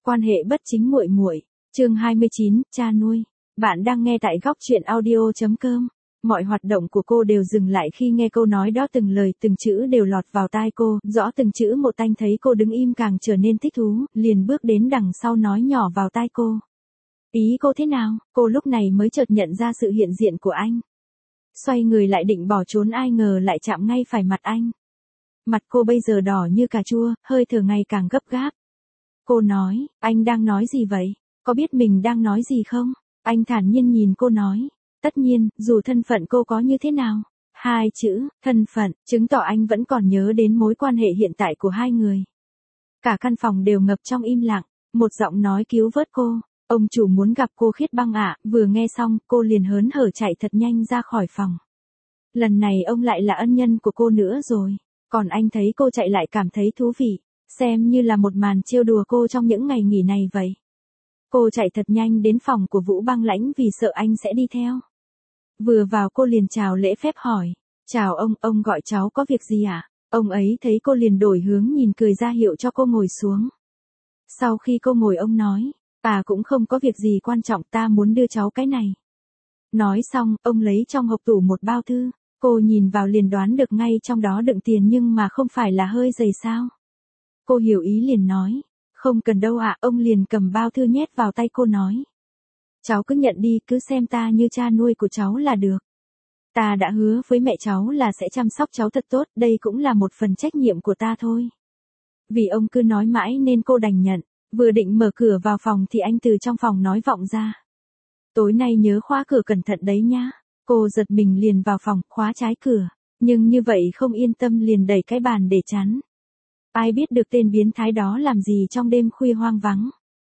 Quan hệ bất chính muội muội. Chương 29, cha nuôi. Bạn đang nghe tại góc truyện audio.com. Mọi hoạt động của cô đều dừng lại khi nghe câu nói đó, từng lời từng chữ đều lọt vào tai cô, rõ từng chữ một. Anh thấy cô đứng im càng trở nên thích thú, liền bước đến đằng sau nói nhỏ vào tai cô. Ý cô thế nào? Cô lúc này mới chợt nhận ra sự hiện diện của anh. Xoay người lại định bỏ trốn, ai ngờ lại chạm ngay phải mặt anh. Mặt cô bây giờ đỏ như cà chua, hơi thở ngày càng gấp gáp. Cô nói, anh đang nói gì vậy? Có biết mình đang nói gì không? Anh thản nhiên nhìn cô nói. Tất nhiên, dù thân phận cô có như thế nào. Hai chữ, thân phận, chứng tỏ anh vẫn còn nhớ đến mối quan hệ hiện tại của hai người. Cả căn phòng đều ngập trong im lặng, một giọng nói cứu vớt cô. Ông chủ muốn gặp cô, Khiết Băng ạ. Vừa nghe xong, cô liền hớn hở chạy thật nhanh ra khỏi phòng. Lần này ông lại là ân nhân của cô nữa rồi. Còn anh thấy cô chạy lại cảm thấy thú vị. Xem như là một màn trêu đùa cô trong những ngày nghỉ này vậy. Cô chạy thật nhanh đến phòng của Vũ Băng Lãnh vì sợ anh sẽ đi theo. Vừa vào cô liền chào lễ phép hỏi. Chào ông gọi cháu có việc gì ạ? Ông ấy thấy cô liền đổi hướng nhìn cười ra hiệu cho cô ngồi xuống. Sau khi cô ngồi ông nói. Cũng không có việc gì quan trọng, ta muốn đưa cháu cái này. Nói xong, ông lấy trong hộp tủ một bao thư. Cô nhìn vào liền đoán được ngay trong đó đựng tiền, nhưng mà không phải là hơi giày sao? Cô hiểu ý liền nói. Không cần đâu ạ. Ông liền cầm bao thư nhét vào tay cô nói. Cháu cứ nhận đi, cứ xem ta như cha nuôi của cháu là được. Ta đã hứa với mẹ cháu là sẽ chăm sóc cháu thật tốt, đây cũng là một phần trách nhiệm của ta thôi. Vì ông cứ nói mãi nên cô đành nhận. Vừa định mở cửa vào phòng thì anh từ trong phòng nói vọng ra. Tối nay nhớ khóa cửa cẩn thận đấy nhá. Cô giật mình liền vào phòng, khóa trái cửa. Nhưng như vậy không yên tâm liền đẩy cái bàn để chắn. Ai biết được tên biến thái đó làm gì trong đêm khuya hoang vắng.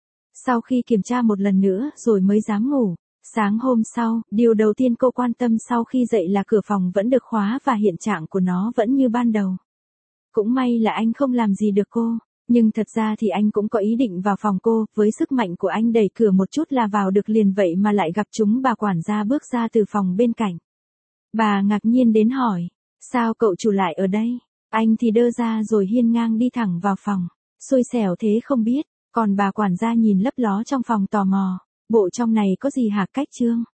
Sau khi kiểm tra một lần nữa rồi mới dám ngủ. Sáng hôm sau, điều đầu tiên cô quan tâm sau khi dậy là cửa phòng vẫn được khóa và hiện trạng của nó vẫn như ban đầu. Cũng may là anh không làm gì được cô. Nhưng thật ra thì anh cũng có ý định vào phòng cô, với sức mạnh của anh đẩy cửa một chút là vào được liền, vậy mà lại gặp chúng bà quản gia bước ra từ phòng bên cạnh. Bà ngạc nhiên đến hỏi, sao cậu chủ lại ở đây? Anh thì đơ ra rồi hiên ngang đi thẳng vào phòng, xui xẻo thế không biết, còn bà quản gia nhìn lấp ló trong phòng tò mò, bộ trong này có gì hả Cách Trương?